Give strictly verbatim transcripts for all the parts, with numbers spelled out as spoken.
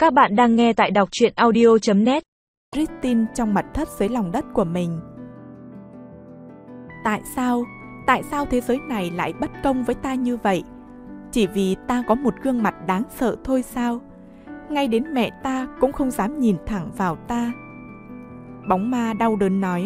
Các bạn đang nghe tại đọc truyện audio chấm net. Christine trong mật thất dưới lòng đất của mình. Tại sao? Tại sao thế giới này lại bất công với ta như vậy? Chỉ vì ta có một gương mặt đáng sợ thôi sao? Ngay đến mẹ ta cũng không dám nhìn thẳng vào ta. Bóng ma đau đớn nói.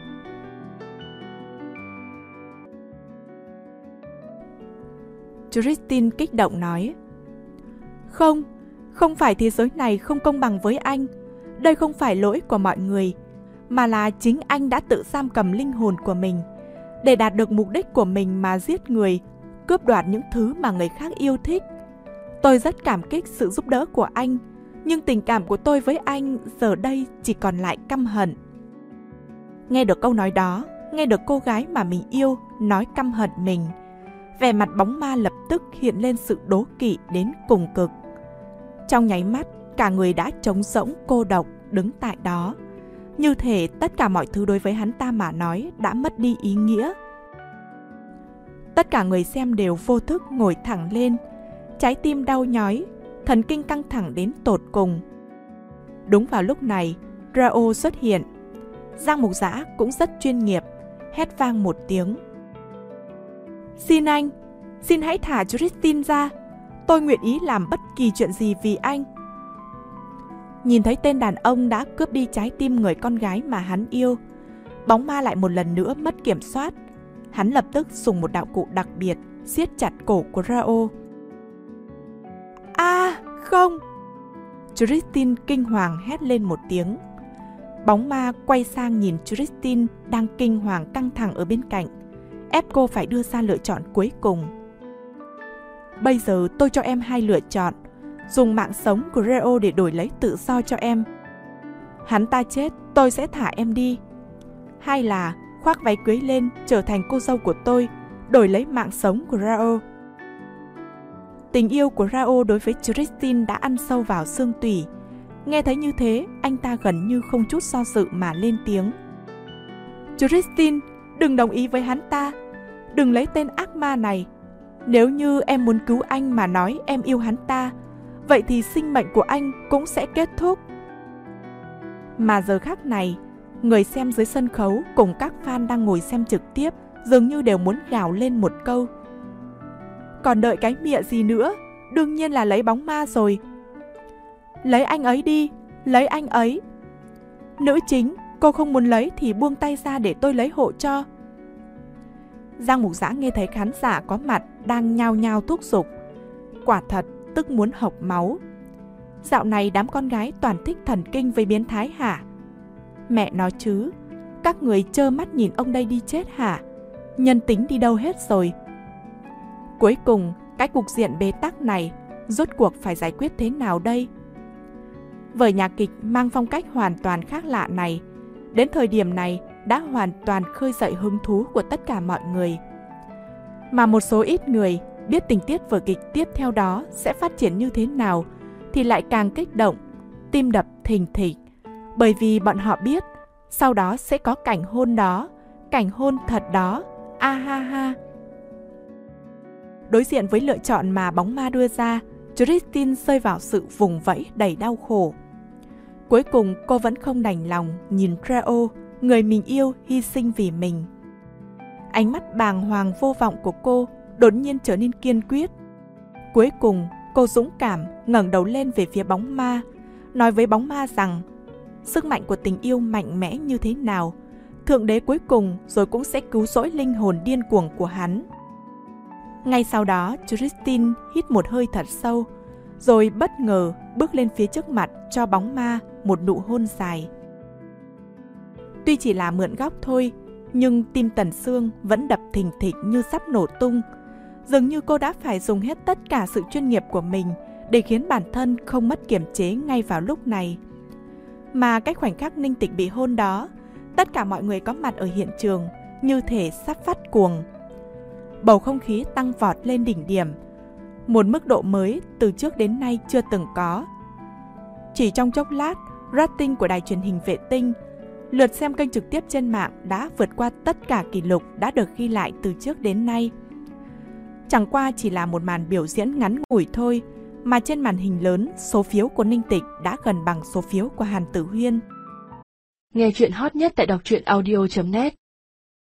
Christine kích động nói. Không, không phải thế giới này không công bằng với anh. Đây không phải lỗi của mọi người, mà là chính anh đã tự giam cầm linh hồn của mình để đạt được mục đích của mình mà giết người, cướp đoạt những thứ mà người khác yêu thích. Tôi rất cảm kích sự giúp đỡ của anh, nhưng tình cảm của tôi với anh giờ đây chỉ còn lại căm hận. Nghe được câu nói đó, nghe được cô gái mà mình yêu nói căm hận mình, vẻ mặt bóng ma lập tức hiện lên sự đố kỵ đến cùng cực. Trong nháy mắt, cả người đã trống rỗng cô độc đứng tại đó. Như thể tất cả mọi thứ đối với hắn ta mà nói đã mất đi ý nghĩa. Tất cả người xem đều vô thức ngồi thẳng lên, trái tim đau nhói, thần kinh căng thẳng đến tột cùng. Đúng vào lúc này, Rao xuất hiện. Giang Mục Dã cũng rất chuyên nghiệp, hét vang một tiếng. Xin anh, xin hãy thả Christine ra. Tôi nguyện ý làm bất kỳ chuyện gì vì anh. Nhìn thấy tên đàn ông đã cướp đi trái tim người con gái mà hắn yêu, bóng ma lại một lần nữa mất kiểm soát. Hắn lập tức dùng một đạo cụ đặc biệt siết chặt cổ của Rao. A, à, không! Christine kinh hoàng hét lên một tiếng. Bóng ma quay sang nhìn Christine đang kinh hoàng căng thẳng ở bên cạnh, ép cô phải đưa ra lựa chọn cuối cùng. Bây giờ tôi cho em hai lựa chọn. Dùng mạng sống của Rao để đổi lấy tự do cho em. Hắn ta chết, tôi sẽ thả em đi. Hay là khoác váy cưới lên trở thành cô dâu của tôi, đổi lấy mạng sống của Rao. Tình yêu của Rao đối với Christine đã ăn sâu vào xương tủy. Nghe thấy như thế, anh ta gần như không chút do dự mà lên tiếng. Christine, đừng đồng ý với hắn ta. Đừng lấy tên ác ma này. Nếu như em muốn cứu anh mà nói em yêu hắn ta, vậy thì sinh mệnh của anh cũng sẽ kết thúc. Mà giờ khắc này, người xem dưới sân khấu cùng các fan đang ngồi xem trực tiếp dường như đều muốn gào lên một câu. Còn đợi cái mịa gì nữa, đương nhiên là lấy bóng ma rồi. Lấy anh ấy đi, lấy anh ấy. Nữ chính, cô không muốn lấy thì buông tay ra để tôi lấy hộ cho. Giang Mục Dã nghe thấy khán giả có mặt đang nhao nhao thúc giục. Quả thật, tức muốn hộc máu. Dạo này đám con gái toàn thích thần kinh với biến thái hả? Mẹ nói chứ, các người trơ mắt nhìn ông đây đi chết hả? Nhân tính đi đâu hết rồi? Cuối cùng, cái cục diện bế tắc này rốt cuộc phải giải quyết thế nào đây? Vở nhạc kịch mang phong cách hoàn toàn khác lạ này, đến thời điểm này đã hoàn toàn khơi dậy hứng thú của tất cả mọi người. Mà một số ít người biết tình tiết vở kịch tiếp theo đó sẽ phát triển như thế nào thì lại càng kích động, tim đập thình thịch, bởi vì bọn họ biết sau đó sẽ có cảnh hôn đó, cảnh hôn thật đó, a ha ha. Đối diện với lựa chọn mà bóng ma đưa ra, Christine rơi vào sự vùng vẫy đầy đau khổ. Cuối cùng cô vẫn không đành lòng nhìn Rao, người mình yêu hy sinh vì mình. Ánh mắt bàng hoàng vô vọng của cô đột nhiên trở nên kiên quyết. Cuối cùng, cô dũng cảm ngẩng đầu lên về phía bóng ma, nói với bóng ma rằng sức mạnh của tình yêu mạnh mẽ như thế nào, Thượng Đế cuối cùng rồi cũng sẽ cứu rỗi linh hồn điên cuồng của hắn. Ngay sau đó, Christine hít một hơi thật sâu, rồi bất ngờ bước lên phía trước mặt cho bóng ma một nụ hôn dài. Tuy chỉ là mượn góc thôi, nhưng tim Tần Sương vẫn đập thình thịch như sắp nổ tung. Dường như cô đã phải dùng hết tất cả sự chuyên nghiệp của mình để khiến bản thân không mất kiềm chế ngay vào lúc này. Mà cái khoảnh khắc Ninh Tịch bị hôn đó, tất cả mọi người có mặt ở hiện trường như thể sắp phát cuồng. Bầu không khí tăng vọt lên đỉnh điểm, một mức độ mới từ trước đến nay chưa từng có. Chỉ trong chốc lát, rating của đài truyền hình vệ tinh, lượt xem kênh trực tiếp trên mạng đã vượt qua tất cả kỷ lục đã được ghi lại từ trước đến nay. Chẳng qua chỉ là một màn biểu diễn ngắn ngủi thôi, mà trên màn hình lớn, số phiếu của Ninh Tịch đã gần bằng số phiếu của Hàn Tử Huyên. Nghe chuyện hot nhất tại đọc truyện audio chấm net